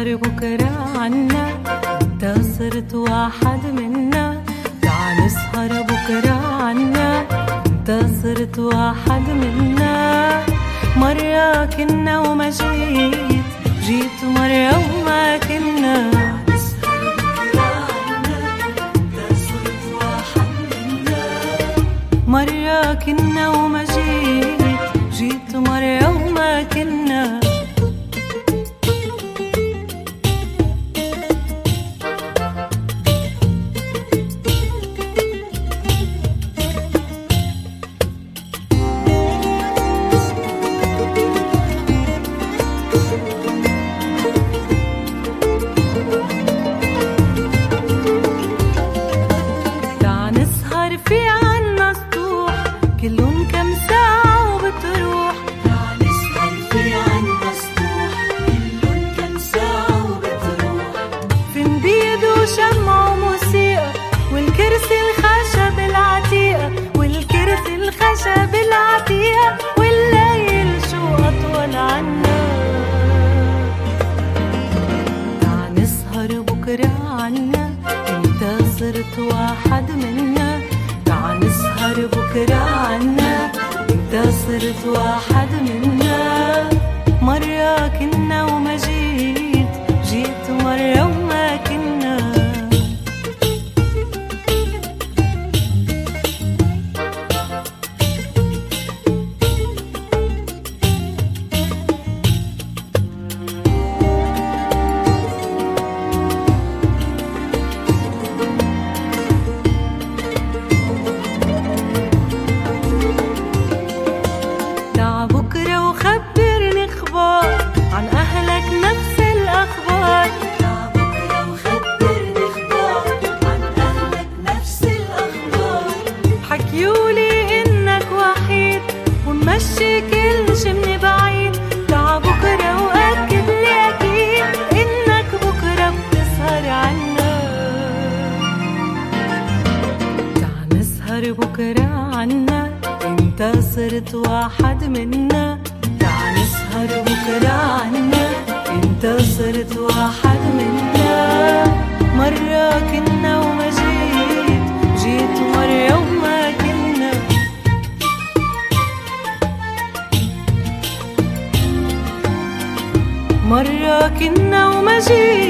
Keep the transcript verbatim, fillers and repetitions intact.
نسهر بكرة عنا، انت صرت واحد منا. تعال نسهر بكرة عنا، انت صرت واحد منا. مرة كنا وما جيت، جيت مرة وما كنا. نسهر بكرة عنا، انت صرت واحد منا. مرة كنا وما جيت، جيت مرة وما كنا. في عنا سطوح كلن كم ساعة وبتروح. تعال نسهر في عنا سطوح كلن كم ساعة وبتروح. في نبيد وشمع وموسيقى والكرسي الخشب العتيقة، والكرسي الخشب العتيقة. والليل شو أطول عنا. تعال نسهر بكرة عنا، انت صرت واحد منا. تعال نسهر بكرة عنا، انت صرت واحد منا. مرة كنا وما جيت، جيت مرة وما كنا. بكرة وخبرني اخبار عن اهلك نفس الاخبار. تعال بكرة وخبرني اخبار عن اهلك نفس الاخبار. حكيولي انك وحيد ومشي كل شي من بعيد. تعال بكرة واكد لي اكيد انك بكرة بتسهر عنا. تعال نسهر بكرة عنا، انت صرت واحد منا. تعال نسهر بكرة عنا، انت صرت واحد منا. مرة كنا وما جيت، جيت مرة وما كنا. مرة كنا وما جيت.